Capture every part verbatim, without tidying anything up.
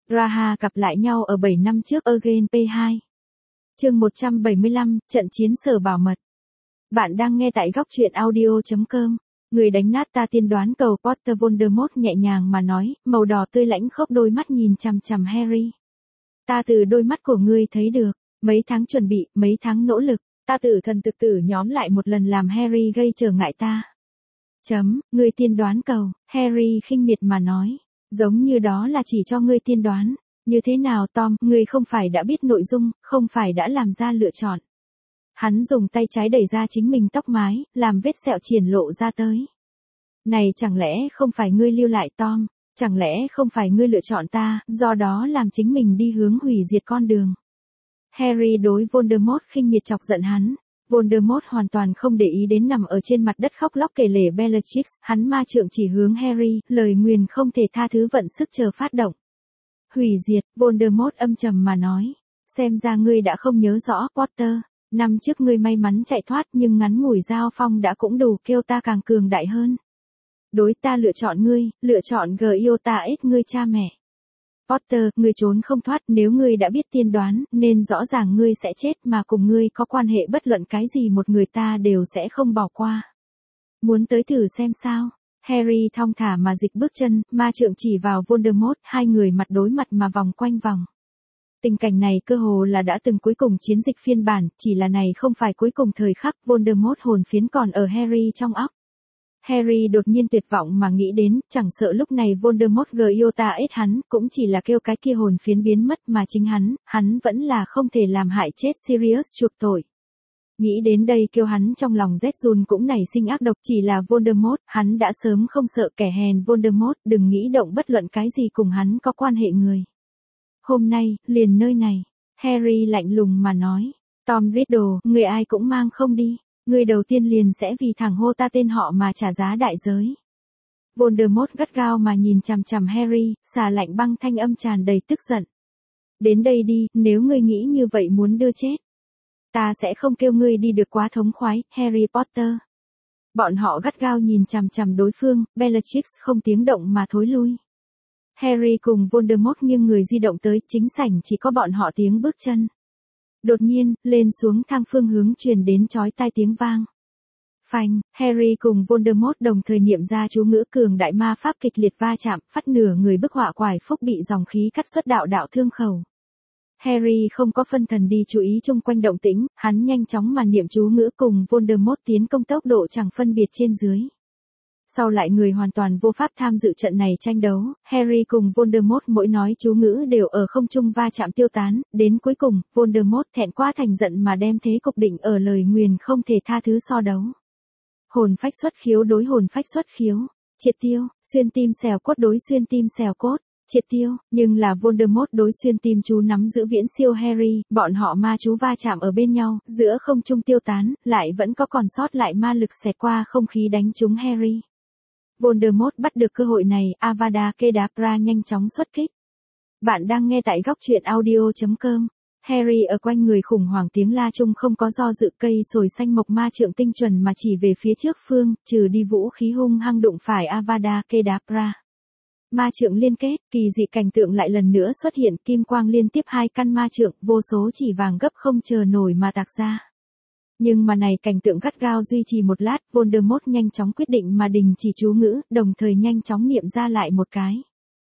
Raha gặp lại nhau ở bảy năm trước Again pê hai. Chương một trăm bảy mươi lăm, trận chiến sở bảo mật. Bạn đang nghe tại góc truyện audio chấm com. Người đánh nát ta tiên đoán cầu Potter Voldemort nhẹ nhàng mà nói, màu đỏ tươi lãnh khốc đôi mắt nhìn chằm chằm Harry. Ta từ đôi mắt của ngươi thấy được, mấy tháng chuẩn bị, mấy tháng nỗ lực, ta tử thần thực tử nhóm lại một lần làm Harry gây trở ngại ta. Chấm, ngươi tiên đoán cầu, Harry khinh miệt mà nói, giống như đó là chỉ cho ngươi tiên đoán. Như thế nào Tom, ngươi không phải đã biết nội dung, không phải đã làm ra lựa chọn. Hắn dùng tay trái đẩy ra chính mình tóc mái, làm vết sẹo triển lộ ra tới. Này chẳng lẽ không phải ngươi lưu lại Tom, chẳng lẽ không phải ngươi lựa chọn ta, do đó làm chính mình đi hướng hủy diệt con đường. Harry đối Voldemort khinh miệt chọc giận hắn. Voldemort hoàn toàn không để ý đến nằm ở trên mặt đất khóc lóc kể lể Bellatrix, hắn ma trượng chỉ hướng Harry, lời nguyền không thể tha thứ vận sức chờ phát động. Hủy diệt, Voldemort âm trầm mà nói. Xem ra ngươi đã không nhớ rõ Potter. Năm trước ngươi may mắn chạy thoát nhưng ngắn ngủi giao phong đã cũng đủ kêu ta càng cường đại hơn. Đối ta lựa chọn ngươi, lựa chọn Giota ít ngươi cha mẹ. Potter, ngươi trốn không thoát, nếu ngươi đã biết tiên đoán, nên rõ ràng ngươi sẽ chết mà cùng ngươi có quan hệ bất luận cái gì một người ta đều sẽ không bỏ qua. Muốn tới thử xem sao? Harry thong thả mà dịch bước chân, ma trượng chỉ vào Voldemort, hai người mặt đối mặt mà vòng quanh vòng. Tình cảnh này cơ hồ là đã từng cuối cùng chiến dịch phiên bản, chỉ là này không phải cuối cùng thời khắc, Voldemort hồn phiến còn ở Harry trong óc. Harry đột nhiên tuyệt vọng mà nghĩ đến, chẳng sợ lúc này Voldemort Giota ít hắn, cũng chỉ là kêu cái kia hồn phiến biến mất mà chính hắn, hắn vẫn là không thể làm hại chết Sirius chuộc tội. Nghĩ đến đây kêu hắn trong lòng rét run cũng nảy sinh ác độc, chỉ là Voldemort, hắn đã sớm không sợ kẻ hèn Voldemort, đừng nghĩ động bất luận cái gì cùng hắn có quan hệ người. Hôm nay, liền nơi này, Harry lạnh lùng mà nói, Tom Riddle, người ai cũng mang không đi, người đầu tiên liền sẽ vì thằng hô ta tên họ mà trả giá đại giới. Voldemort gắt gao mà nhìn chằm chằm Harry, xà lạnh băng thanh âm tràn đầy tức giận. Đến đây đi, nếu ngươi nghĩ như vậy muốn đưa chết. Ta sẽ không kêu ngươi đi được quá thống khoái, Harry Potter. Bọn họ gắt gao nhìn chằm chằm đối phương, Bellatrix không tiếng động mà thối lui. Harry cùng Voldemort nghiêng người di động tới, chính sảnh chỉ có bọn họ tiếng bước chân. Đột nhiên, lên xuống thang phương hướng truyền đến chói tai tiếng vang. Phanh, Harry cùng Voldemort đồng thời niệm ra chú ngữ cường đại ma pháp kịch liệt va chạm, phát nửa người bức họa quải phúc bị dòng khí cắt xuất đạo đạo thương khẩu. Harry không có phân thần đi chú ý chung quanh động tĩnh, hắn nhanh chóng mà niệm chú ngữ cùng Voldemort tiến công tốc độ chẳng phân biệt trên dưới. Sau lại người hoàn toàn vô pháp tham dự trận này tranh đấu, Harry cùng Voldemort mỗi nói chú ngữ đều ở không trung va chạm tiêu tán, đến cuối cùng, Voldemort thẹn quá thành giận mà đem thế cục định ở lời nguyền không thể tha thứ so đấu. Hồn phách xuất khiếu đối hồn phách xuất khiếu, triệt tiêu, xuyên tim xẻo cốt đối xuyên tim xẻo cốt. Triệt tiêu, nhưng là Voldemort đối xuyên tim chú nắm giữ viễn siêu Harry, bọn họ ma chú va chạm ở bên nhau, giữa không trung tiêu tán, lại vẫn có còn sót lại ma lực xẹt qua không khí đánh trúng Harry. Voldemort bắt được cơ hội này, Avada Kedavra nhanh chóng xuất kích. Bạn đang nghe tại góc truyện audio chấm com. Harry ở quanh người khủng hoảng tiếng la chung không có do dự, cây sồi xanh mộc ma trượng tinh chuẩn mà chỉ về phía trước phương, trừ đi vũ khí hung hăng đụng phải Avada Kedavra. Ma trượng liên kết, kỳ dị cảnh tượng lại lần nữa xuất hiện, kim quang liên tiếp hai căn ma trượng, vô số chỉ vàng gấp không chờ nổi mà tạc ra. Nhưng mà này cảnh tượng gắt gao duy trì một lát, Voldemort nhanh chóng quyết định mà đình chỉ chú ngữ, đồng thời nhanh chóng niệm ra lại một cái.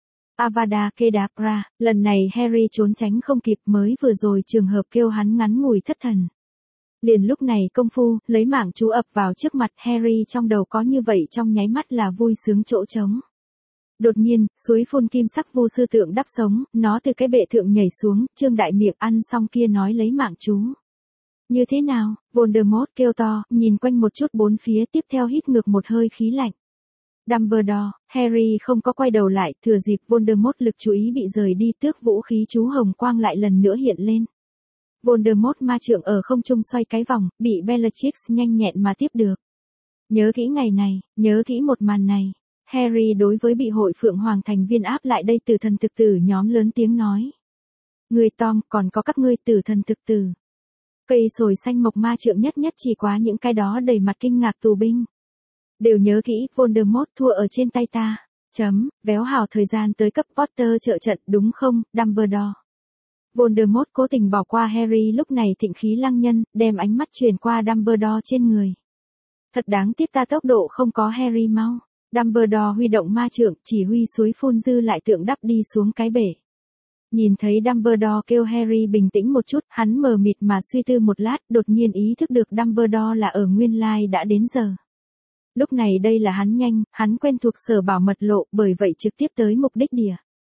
Avada Kedavra, lần này Harry trốn tránh không kịp, mới vừa rồi trường hợp kêu hắn ngắn ngủi thất thần. Liền lúc này công phu, lấy mảng chú ập vào trước mặt Harry trong đầu có như vậy trong nháy mắt là vui sướng chỗ trống. Đột nhiên, suối phun kim sắc vô sư tượng đắp sống, nó từ cái bệ thượng nhảy xuống, trương đại miệng ăn xong kia nói lấy mạng chú. Như thế nào? Voldemort kêu to, nhìn quanh một chút bốn phía, tiếp theo hít ngược một hơi khí lạnh. Dumbledore, Harry không có quay đầu lại, thừa dịp Voldemort lực chú ý bị rời đi, tước vũ khí chú hồng quang lại lần nữa hiện lên. Voldemort ma trượng ở không trung xoay cái vòng, bị Bellatrix nhanh nhẹn mà tiếp được. Nhớ kỹ ngày này, nhớ kỹ một màn này. Harry đối với bị hội Phượng Hoàng thành viên áp lại đây tử thần thực tử nhóm lớn tiếng nói. Người Tom, còn có các ngươi tử thần thực tử. Cây sồi xanh mộc ma trượng nhất nhất chỉ quá những cái đó đầy mặt kinh ngạc tù binh. Đều nhớ kỹ, Voldemort thua ở trên tay ta. Chấm, véo hào thời gian tới cấp Potter trợ trận đúng không, Dumbledore? Voldemort cố tình bỏ qua Harry lúc này thịnh khí lăng nhân, đem ánh mắt truyền qua Dumbledore trên người. Thật đáng tiếc ta tốc độ không có Harry mau. Dumbledore huy động ma trượng, chỉ huy suối phun dư lại tượng đắp đi xuống cái bể. Nhìn thấy Dumbledore kêu Harry bình tĩnh một chút, hắn mờ mịt mà suy tư một lát, đột nhiên ý thức được Dumbledore là ở nguyên lai đã đến giờ. Lúc này đây là hắn nhanh, hắn quen thuộc sở bảo mật lộ, bởi vậy trực tiếp tới mục đích địa.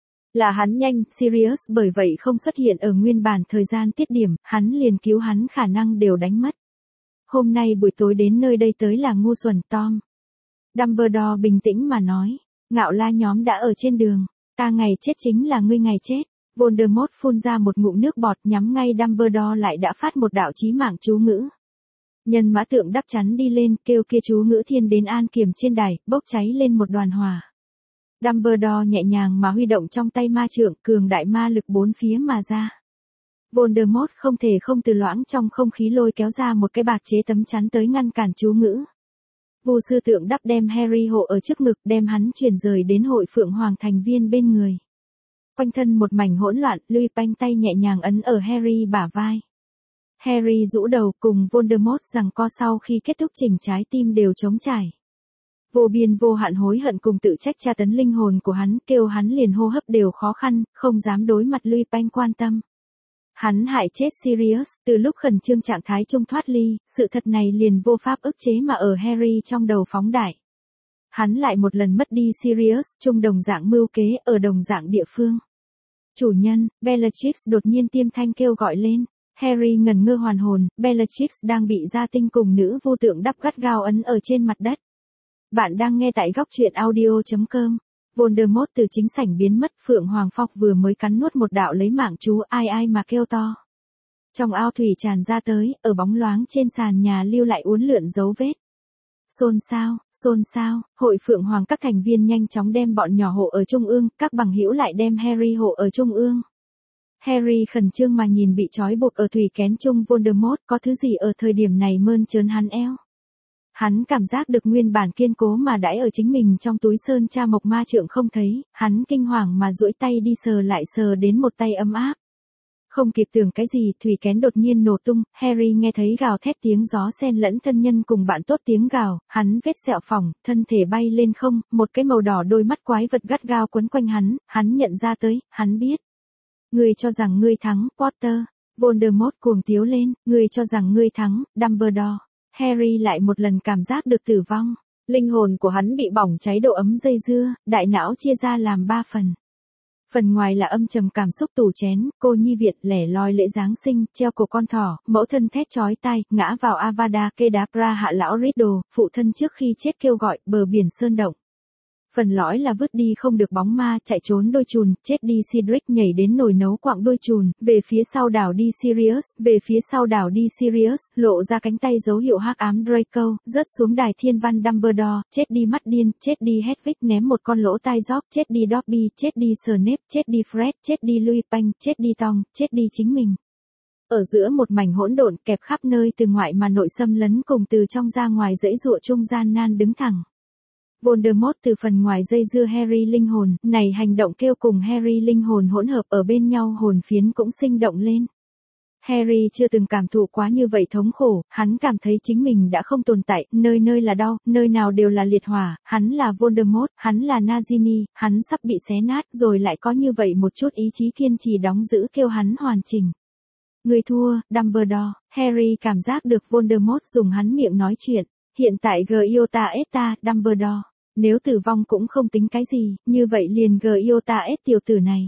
Là hắn nhanh, Sirius bởi vậy không xuất hiện ở nguyên bản thời gian tiết điểm, hắn liền cứu hắn khả năng đều đánh mất. Hôm nay buổi tối đến nơi đây tới là ngu xuẩn Tom. Dumbledore bình tĩnh mà nói, ngạo la nhóm đã ở trên đường, ta ngày chết chính là ngươi ngày chết. Voldemort phun ra một ngụm nước bọt nhắm ngay Dumbledore lại đã phát một đạo chí mạng chú ngữ. Nhân mã tượng đắp chắn đi lên, kêu kia chú ngữ thiên đến an kiểm trên đài, bốc cháy lên một đoàn hỏa. Dumbledore nhẹ nhàng mà huy động trong tay ma trượng, cường đại ma lực bốn phía mà ra. Voldemort không thể không từ loãng trong không khí lôi kéo ra một cái bạc chế tấm chắn tới ngăn cản chú ngữ. Vu sư tượng đắp đem Harry hộ ở trước ngực, đem hắn chuyển rời đến hội Phượng Hoàng thành viên bên người. Quanh thân một mảnh hỗn loạn, Lupin tay nhẹ nhàng ấn ở Harry bả vai. Harry rũ đầu cùng Voldemort rằng co sau khi kết thúc chỉnh trái tim đều trống trải. Vô biên vô hạn hối hận cùng tự trách tra tấn linh hồn của hắn, kêu hắn liền hô hấp đều khó khăn, không dám đối mặt Lupin quan tâm. Hắn hại chết Sirius, từ lúc khẩn trương trạng thái trung thoát ly, sự thật này liền vô pháp ức chế mà ở Harry trong đầu phóng đại. Hắn lại một lần mất đi Sirius, chung đồng dạng mưu kế, ở đồng dạng địa phương. Chủ nhân, Bellatrix đột nhiên tiêm thanh kêu gọi lên. Harry ngẩn ngơ hoàn hồn, Bellatrix đang bị gia tinh cùng nữ vô tượng đắp gắt gao ấn ở trên mặt đất. Bạn đang nghe tại góc truyện audio chấm com. Voldemort từ chính sảnh biến mất, Phượng Hoàng Phọc vừa mới cắn nuốt một đạo lấy mạng chú, ai ai mà kêu to. Trong ao thủy tràn ra tới, ở bóng loáng trên sàn nhà lưu lại uốn lượn dấu vết. Xôn xao, xôn xao, hội Phượng Hoàng các thành viên nhanh chóng đem bọn nhỏ hộ ở trung ương, các bằng hữu lại đem Harry hộ ở trung ương. Harry khẩn trương mà nhìn bị trói buộc ở thủy kén chung Voldemort, có thứ gì ở thời điểm này mơn trớn hắn eo. Hắn cảm giác được nguyên bản kiên cố mà đãi ở chính mình trong túi sơn tra mộc ma trượng không thấy, hắn kinh hoàng mà duỗi tay đi sờ lại sờ đến một tay ấm áp. Không kịp tưởng cái gì, thủy kén đột nhiên nổ tung, Harry nghe thấy gào thét tiếng gió xen lẫn thân nhân cùng bạn tốt tiếng gào, hắn vết sẹo phỏng, thân thể bay lên không, một cái màu đỏ đôi mắt quái vật gắt gao quấn quanh hắn, hắn nhận ra tới, hắn biết. Ngươi cho rằng ngươi thắng, Potter. Voldemort cuồng tiếu lên, ngươi cho rằng ngươi thắng, Dumbledore. Harry lại một lần cảm giác được tử vong. Linh hồn của hắn bị bỏng cháy độ ấm dây dưa, đại não chia ra làm ba phần. Phần ngoài là âm trầm cảm xúc tủ chén, cô nhi Việt lẻ loi lễ Giáng sinh, treo cổ con thỏ, mẫu thân thét chói tai, ngã vào Avada Kedavra hạ lão Riddle, phụ thân trước khi chết kêu gọi, bờ biển sơn động. Phần lõi là vứt đi không được bóng ma, chạy trốn đôi chùn, chết đi Cedric nhảy đến nồi nấu quặng đôi chùn, về phía sau đảo đi Sirius, về phía sau đảo đi Sirius, lộ ra cánh tay dấu hiệu hắc ám Draco, rớt xuống đài thiên văn Dumbledore, chết đi mắt điên, chết đi Hedwig ném một con lỗ tai gióc, chết đi Dobby, chết đi Snape, chết đi Fred, chết đi Lupin, chết đi Tom, chết đi chính mình. Ở giữa một mảnh hỗn độn kẹp khắp nơi từ ngoại mà nội xâm lấn cùng từ trong ra ngoài dãy dụa trung gian nan đứng thẳng. Voldemort từ phần ngoài dây dưa Harry linh hồn, này hành động kêu cùng Harry linh hồn hỗn hợp ở bên nhau hồn phiến cũng sinh động lên. Harry chưa từng cảm thụ quá như vậy thống khổ, hắn cảm thấy chính mình đã không tồn tại, nơi nơi là đau, nơi nào đều là liệt hỏa, hắn là Voldemort, hắn là Nagini, hắn sắp bị xé nát rồi lại có như vậy một chút ý chí kiên trì đóng giữ kêu hắn hoàn chỉnh. Người thua, Dumbledore, Harry cảm giác được Voldemort dùng hắn miệng nói chuyện, hiện tại Giota Eta, Dumbledore. Nếu tử vong cũng không tính cái gì, như vậy liền Giota S tiểu tử này.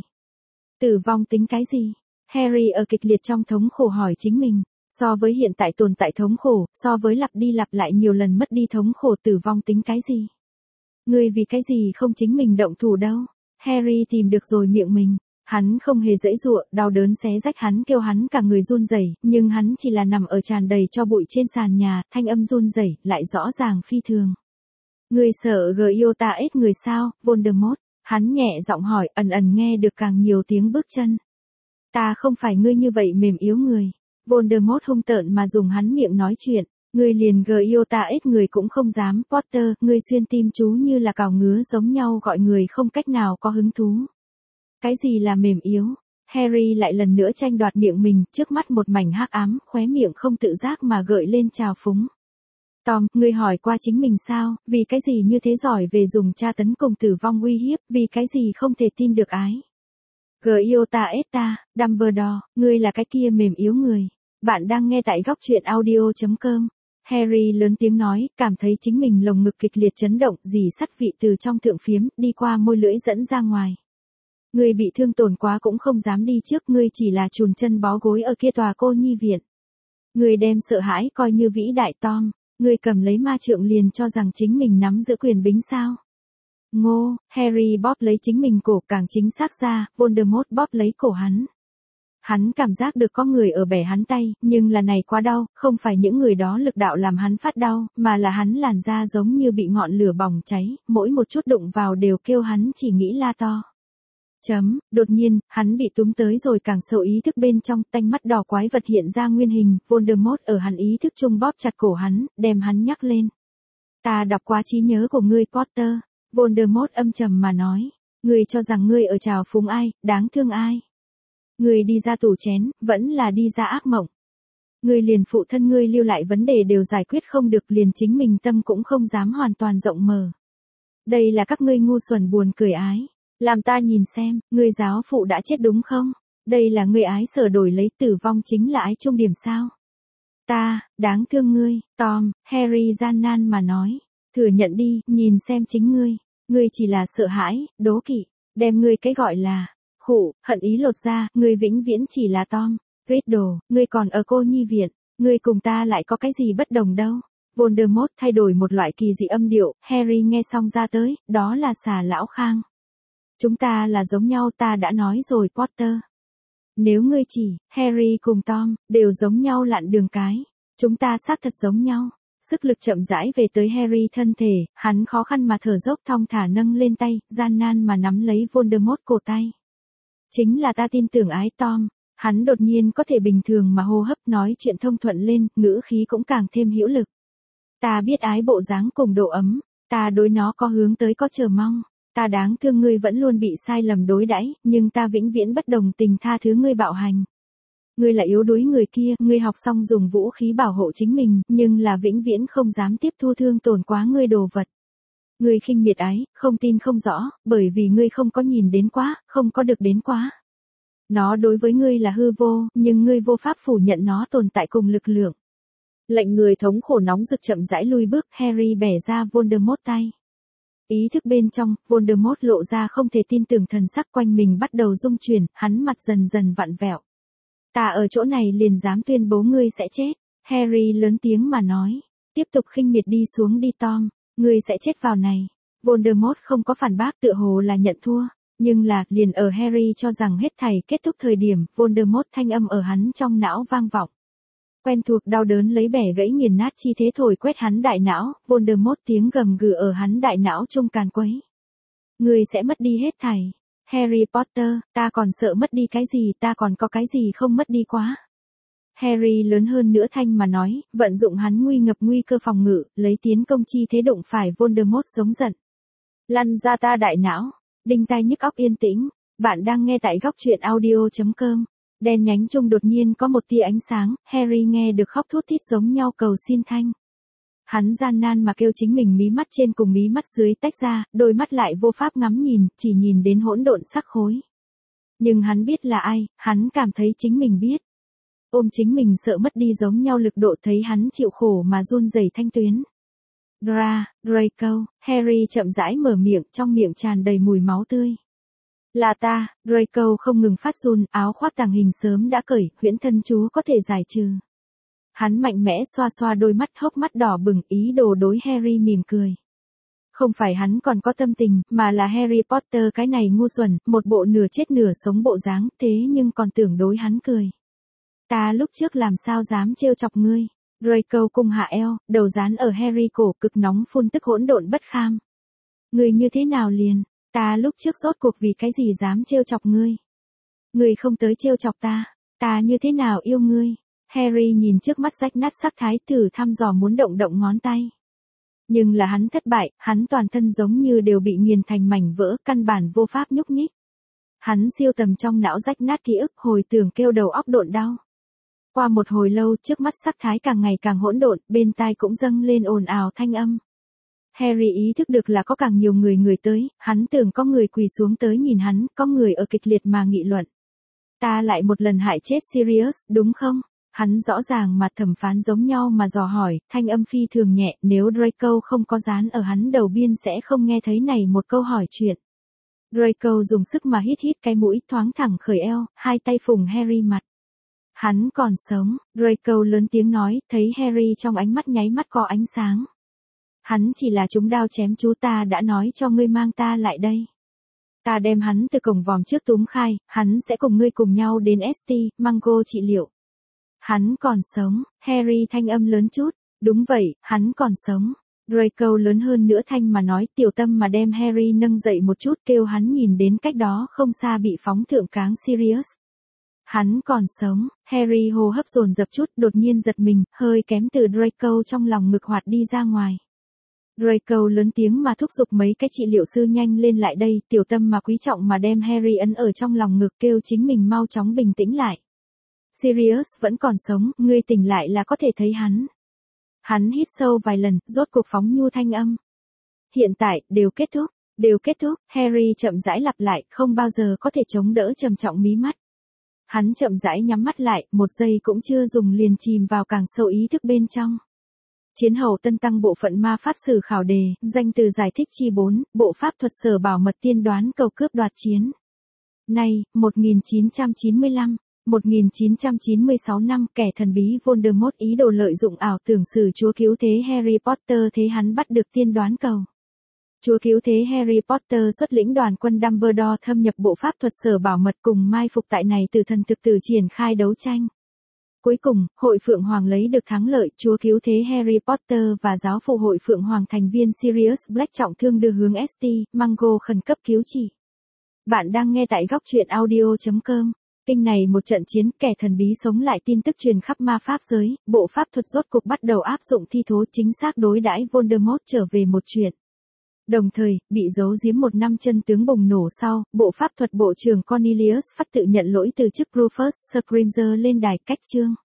Tử vong tính cái gì? Harry ở kịch liệt trong thống khổ hỏi chính mình, so với hiện tại tồn tại thống khổ, so với lặp đi lặp lại nhiều lần mất đi thống khổ tử vong tính cái gì? Ngươi vì cái gì không chính mình động thủ đâu? Harry tìm được rồi miệng mình. Hắn không hề dãy dụa, đau đớn xé rách hắn kêu hắn cả người run rẩy, nhưng hắn chỉ là nằm ở tràn đầy cho bụi trên sàn nhà, thanh âm run rẩy lại rõ ràng phi thường. Người sợ Giota S người sao, Voldemort? Hắn nhẹ giọng hỏi, ẩn ẩn nghe được càng nhiều tiếng bước chân. Ta không phải ngươi như vậy mềm yếu người. Voldemort hung tợn mà dùng hắn miệng nói chuyện. Ngươi liền gờ yêu ta ít người cũng không dám, Potter, ngươi xuyên tim chú như là cào ngứa giống nhau gọi người không cách nào có hứng thú. Cái gì là mềm yếu? Harry lại lần nữa tranh đoạt miệng mình, trước mắt một mảnh hắc ám, khóe miệng không tự giác mà gợi lên trào phúng. Tom, ngươi hỏi qua chính mình sao, vì cái gì như thế giỏi về dùng tra tấn cùng tử vong uy hiếp, vì cái gì không thể tin được ái. Giota Esta, Dumbledore, ngươi là cái kia mềm yếu người. Bạn đang nghe tại góc truyện audio.com. Harry lớn tiếng nói, cảm thấy chính mình lồng ngực kịch liệt chấn động, dì sắt vị từ trong thượng phiếm, đi qua môi lưỡi dẫn ra ngoài. Ngươi bị thương tổn quá cũng không dám đi trước, ngươi chỉ là chùn chân bó gối ở kia tòa cô nhi viện. Ngươi đem sợ hãi coi như vĩ đại Tom, ngươi cầm lấy ma trượng liền cho rằng chính mình nắm giữ quyền bính sao. Ngô, Harry bóp lấy chính mình cổ, càng chính xác ra, Voldemort bóp lấy cổ hắn. Hắn cảm giác được có người ở bẻ hắn tay, nhưng là này quá đau, không phải những người đó lực đạo làm hắn phát đau, mà là hắn làn da giống như bị ngọn lửa bỏng cháy, mỗi một chút đụng vào đều kêu hắn chỉ nghĩ la to. Chấm, đột nhiên, hắn bị túm tới rồi càng sâu ý thức bên trong, tanh mắt đỏ quái vật hiện ra nguyên hình, Voldemort ở hắn ý thức chung bóp chặt cổ hắn, đem hắn nhắc lên. Ta đọc qua trí nhớ của ngươi Potter, Voldemort âm trầm mà nói, ngươi cho rằng ngươi ở trào phúng ai, đáng thương ai. Ngươi đi ra tủ chén, vẫn là đi ra ác mộng. Ngươi liền phụ thân ngươi lưu lại vấn đề đều giải quyết không được, liền chính mình tâm cũng không dám hoàn toàn rộng mở. Đây là các ngươi ngu xuẩn buồn cười ái. Làm ta nhìn xem, ngươi giáo phụ đã chết đúng không? Đây là ngươi ái sở đổi lấy, tử vong chính là ái trung điểm sao? Ta, đáng thương ngươi, Tom, Harry gian nan mà nói. Thừa nhận đi, nhìn xem chính ngươi. Ngươi chỉ là sợ hãi, đố kỵ, đem ngươi cái gọi là khụ, hận ý lột ra, ngươi vĩnh viễn chỉ là Tom. Riddle, ngươi còn ở cô nhi viện, ngươi cùng ta lại có cái gì bất đồng đâu. Voldemort thay đổi một loại kỳ dị âm điệu, Harry nghe xong ra tới, đó là xà lão Khang. Chúng ta là giống nhau, ta đã nói rồi Potter. Nếu ngươi chỉ, Harry cùng Tom, đều giống nhau lặn đường cái. Chúng ta xác thật giống nhau. Sức lực chậm rãi về tới Harry thân thể, hắn khó khăn mà thở dốc thong thả nâng lên tay, gian nan mà nắm lấy Voldemort cổ tay. Chính là ta tin tưởng ái Tom. Hắn đột nhiên có thể bình thường mà hô hấp nói chuyện thông thuận lên, ngữ khí cũng càng thêm hữu lực. Ta biết ái bộ dáng cùng độ ấm, ta đối nó có hướng tới có chờ mong. Ta đáng thương ngươi vẫn luôn bị sai lầm đối đãi, nhưng ta vĩnh viễn bất đồng tình tha thứ ngươi bạo hành. Ngươi là yếu đuối người kia, ngươi học xong dùng vũ khí bảo hộ chính mình, nhưng là vĩnh viễn không dám tiếp thu thương tổn quá ngươi đồ vật. Ngươi khinh miệt ái, không tin không rõ, bởi vì ngươi không có nhìn đến quá, không có được đến quá. Nó đối với ngươi là hư vô, nhưng ngươi vô pháp phủ nhận nó tồn tại cùng lực lượng. Lệnh người thống khổ nóng rực chậm rãi lui bước, Harry bẻ ra Voldemort tay. Ý thức bên trong, Voldemort lộ ra không thể tin tưởng thần sắc, quanh mình bắt đầu rung chuyển, hắn mặt dần dần vặn vẹo. Ta ở chỗ này liền dám tuyên bố ngươi sẽ chết. Harry lớn tiếng mà nói. Tiếp tục khinh miệt đi xuống đi Tom, ngươi sẽ chết vào này. Voldemort không có phản bác, tựa hồ là nhận thua. Nhưng là, liền ở Harry cho rằng hết thảy kết thúc thời điểm, Voldemort thanh âm ở hắn trong não vang vọng. Quen thuộc đau đớn lấy bẻ gãy nghiền nát chi thế thổi quét hắn đại não, Voldemort tiếng gầm gừ ở hắn đại não trung càn quấy. Ngươi sẽ mất đi hết thảy. Harry Potter, ta còn sợ mất đi cái gì, ta còn có cái gì không mất đi quá. Harry lớn hơn nữa thanh mà nói, vận dụng hắn nguy ngập nguy cơ phòng ngự, lấy tiến công chi thế đụng phải Voldemort giống giận. Lăn ra ta đại não, đinh tai nhức óc yên tĩnh, bạn đang nghe tại góc truyện audio.com. Đen nhánh trung đột nhiên có một tia ánh sáng, Harry nghe được khóc thút thít giống nhau cầu xin thanh. Hắn gian nan mà kêu chính mình mí mắt trên cùng mí mắt dưới tách ra, đôi mắt lại vô pháp ngắm nhìn, chỉ nhìn đến hỗn độn sắc khối. Nhưng hắn biết là ai, hắn cảm thấy chính mình biết. Ôm chính mình sợ mất đi giống nhau lực độ, thấy hắn chịu khổ mà run rẩy thanh tuyến. Dra, Draco, Harry chậm rãi mở miệng, trong miệng tràn đầy mùi máu tươi. Là ta, Draco không ngừng phát run, áo khoác tàng hình sớm đã cởi, huyễn thân chú có thể giải trừ. Hắn mạnh mẽ xoa xoa đôi mắt, hốc mắt đỏ bừng, ý đồ đối Harry mỉm cười. Không phải hắn còn có tâm tình, mà là Harry Potter cái này ngu xuẩn, một bộ nửa chết nửa sống bộ dáng, thế nhưng còn tưởng đối hắn cười. Ta lúc trước làm sao dám trêu chọc ngươi. Draco cung hạ eo, đầu dán ở Harry cổ, cực nóng phun tức hỗn độn bất kham. Ngươi như thế nào liền? Ta lúc trước rốt cuộc vì cái gì dám trêu chọc ngươi? Ngươi không tới trêu chọc ta, ta như thế nào yêu ngươi? Harry nhìn trước mắt rách nát sắc thái thử thăm dò muốn động động ngón tay. Nhưng là hắn thất bại, hắn toàn thân giống như đều bị nghiền thành mảnh vỡ, căn bản vô pháp nhúc nhích. Hắn siêu tầm trong não rách nát ký ức, hồi tưởng kêu đầu óc độn đau. Qua một hồi lâu, trước mắt sắc thái càng ngày càng hỗn độn, bên tai cũng dâng lên ồn ào thanh âm. Harry ý thức được là có càng nhiều người người tới, hắn tưởng có người quỳ xuống tới nhìn hắn, có người ở kịch liệt mà nghị luận. Ta lại một lần hại chết Sirius, đúng không? Hắn rõ ràng mà thẩm phán giống nhau mà dò hỏi, thanh âm phi thường nhẹ, nếu Draco không có dán ở hắn đầu biên sẽ không nghe thấy này một câu hỏi chuyện. Draco dùng sức mà hít hít cái mũi, thoáng thẳng khởi eo, hai tay phùng Harry mặt. Hắn còn sống, Draco lớn tiếng nói, thấy Harry trong ánh mắt nháy mắt có ánh sáng. Hắn chỉ là chúng đao chém chú, ta đã nói cho ngươi mang ta lại đây. Ta đem hắn từ cổng vòm trước túm khai, hắn sẽ cùng ngươi cùng nhau đến ét tê, Mango trị liệu. Hắn còn sống, Harry thanh âm lớn chút, đúng vậy, hắn còn sống. Draco lớn hơn nữa thanh mà nói, tiểu tâm mà đem Harry nâng dậy một chút, kêu hắn nhìn đến cách đó không xa bị phóng thượng cáng Sirius. Hắn còn sống, Harry hô hấp dồn dập chút, đột nhiên giật mình, hơi kém từ Draco trong lòng ngực hoạt đi ra ngoài. Draco lớn tiếng mà thúc giục mấy cái trị liệu sư nhanh lên lại đây, tiểu tâm mà quý trọng mà đem Harry ấn ở trong lòng ngực, kêu chính mình mau chóng bình tĩnh lại. Sirius vẫn còn sống, ngươi tỉnh lại là có thể thấy hắn. Hắn hít sâu vài lần, rốt cuộc phóng nhu thanh âm. Hiện tại, đều kết thúc, đều kết thúc, Harry chậm rãi lặp lại, không bao giờ có thể chống đỡ trầm trọng mí mắt. Hắn chậm rãi nhắm mắt lại, một giây cũng chưa dùng liền chìm vào càng sâu ý thức bên trong. Chiến hậu tân tăng bộ phận ma pháp sử khảo đề, danh từ giải thích chi bốn, bộ pháp thuật sở bảo mật tiên đoán cầu cướp đoạt chiến. Nay, một nghìn chín trăm chín mươi lăm, một nghìn chín trăm chín mươi sáu năm, kẻ thần bí Voldemort ý đồ lợi dụng ảo tưởng sử chúa cứu thế Harry Potter thế hắn bắt được tiên đoán cầu. Chúa cứu thế Harry Potter xuất lĩnh đoàn quân Dumbledore thâm nhập bộ pháp thuật sở bảo mật cùng mai phục tại này từ thần thực tử triển khai đấu tranh. Cuối cùng, hội Phượng Hoàng lấy được thắng lợi, chúa cứu thế Harry Potter và giáo phụ hội Phượng Hoàng thành viên Sirius Black trọng thương đưa hướng ét tê, Mango khẩn cấp cứu trị. Bạn đang nghe tại góc truyện audio chấm com. Kinh này một trận chiến, kẻ thần bí sống lại tin tức truyền khắp ma pháp giới, bộ pháp thuật rốt cục bắt đầu áp dụng thi thố chính xác đối đãi Voldemort trở về một chuyện. Đồng thời, bị giấu giếm một năm chân tướng bùng nổ sau, bộ pháp thuật bộ trưởng Cornelius Phát tự nhận lỗi từ chức Rufus Scrimger lên đài cách chương.